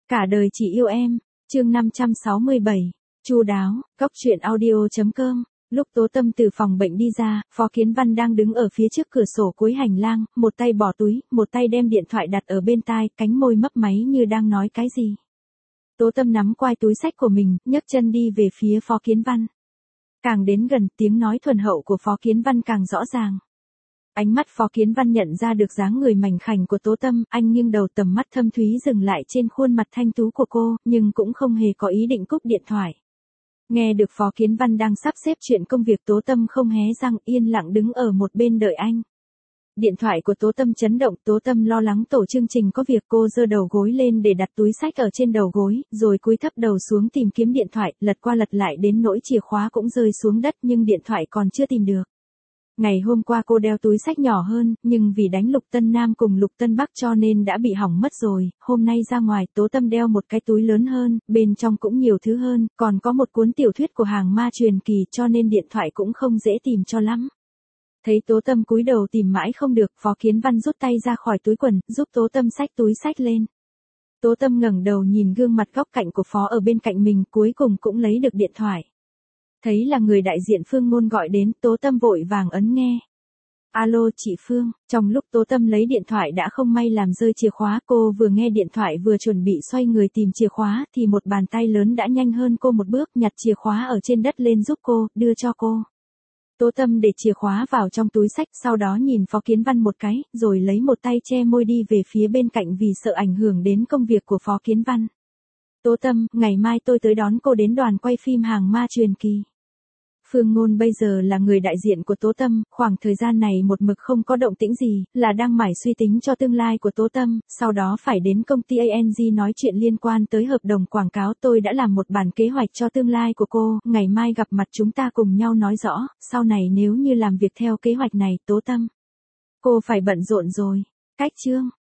Cả đời chỉ yêu em, chương 567, chu đáo, góc truyện audio.com. Lúc Tố Tâm từ phòng bệnh đi ra, Phó Kiến Văn đang đứng ở phía trước cửa sổ cuối hành lang, một tay bỏ túi, một tay đem điện thoại đặt ở bên tai, cánh môi mấp máy như đang nói cái gì. Tố Tâm nắm quai túi xách của mình, nhấc chân đi về phía Phó Kiến Văn. Càng đến gần, tiếng nói thuần hậu của Phó Kiến Văn càng rõ ràng. Ánh mắt Phó Kiến Văn nhận ra được dáng người mảnh khảnh của Tố Tâm, anh nghiêng đầu, tầm mắt thâm thúy dừng lại trên khuôn mặt thanh tú của cô, nhưng cũng không hề có ý định cúp điện thoại. Nghe được Phó Kiến Văn đang sắp xếp chuyện công việc, Tố Tâm không hé răng, yên lặng đứng ở một bên đợi anh. Điện thoại của Tố Tâm chấn động, Tố Tâm lo lắng tổ chương trình có việc, cô giơ đầu gối lên để đặt túi xách ở trên đầu gối, rồi cúi thấp đầu xuống tìm kiếm điện thoại, lật qua lật lại đến nỗi chìa khóa cũng rơi xuống đất nhưng điện thoại còn chưa tìm được. Ngày hôm qua cô đeo túi xách nhỏ hơn, nhưng vì đánh Lục Tân Nam cùng Lục Tân Bắc cho nên đã bị hỏng mất rồi. Hôm nay ra ngoài, Tố Tâm đeo một cái túi lớn hơn, bên trong cũng nhiều thứ hơn, còn có một cuốn tiểu thuyết của hàng ma truyền kỳ, cho nên điện thoại cũng không dễ tìm cho lắm. Thấy Tố Tâm cúi đầu tìm mãi không được, Phó Kiến Văn rút tay ra khỏi túi quần, giúp Tố Tâm xách túi xách lên. Tố Tâm ngẩng đầu nhìn gương mặt góc cạnh của Phó ở bên cạnh mình, cuối cùng cũng lấy được điện thoại. Thấy là người đại diện Phương Ngôn gọi đến, Tố Tâm vội vàng ấn nghe. Alo chị Phương, trong lúc Tố Tâm lấy điện thoại đã không may làm rơi chìa khóa, cô vừa nghe điện thoại vừa chuẩn bị xoay người tìm chìa khóa thì một bàn tay lớn đã nhanh hơn cô một bước, nhặt chìa khóa ở trên đất lên giúp cô, đưa cho cô. Tố Tâm để chìa khóa vào trong túi xách, sau đó nhìn Phó Kiến Văn một cái, rồi lấy một tay che môi đi về phía bên cạnh vì sợ ảnh hưởng đến công việc của Phó Kiến Văn. Tố Tâm, ngày mai tôi tới đón cô đến đoàn quay phim hàng ma truyền kỳ. Phương Ngôn bây giờ là người đại diện của Tố Tâm, khoảng thời gian này một mực không có động tĩnh gì, là đang mải suy tính cho tương lai của Tố Tâm, sau đó phải đến công ty ANG nói chuyện liên quan tới hợp đồng quảng cáo. Tôi đã làm một bản kế hoạch cho tương lai của cô, ngày mai gặp mặt chúng ta cùng nhau nói rõ, sau này nếu như làm việc theo kế hoạch này, Tố Tâm, cô phải bận rộn rồi. Cách chương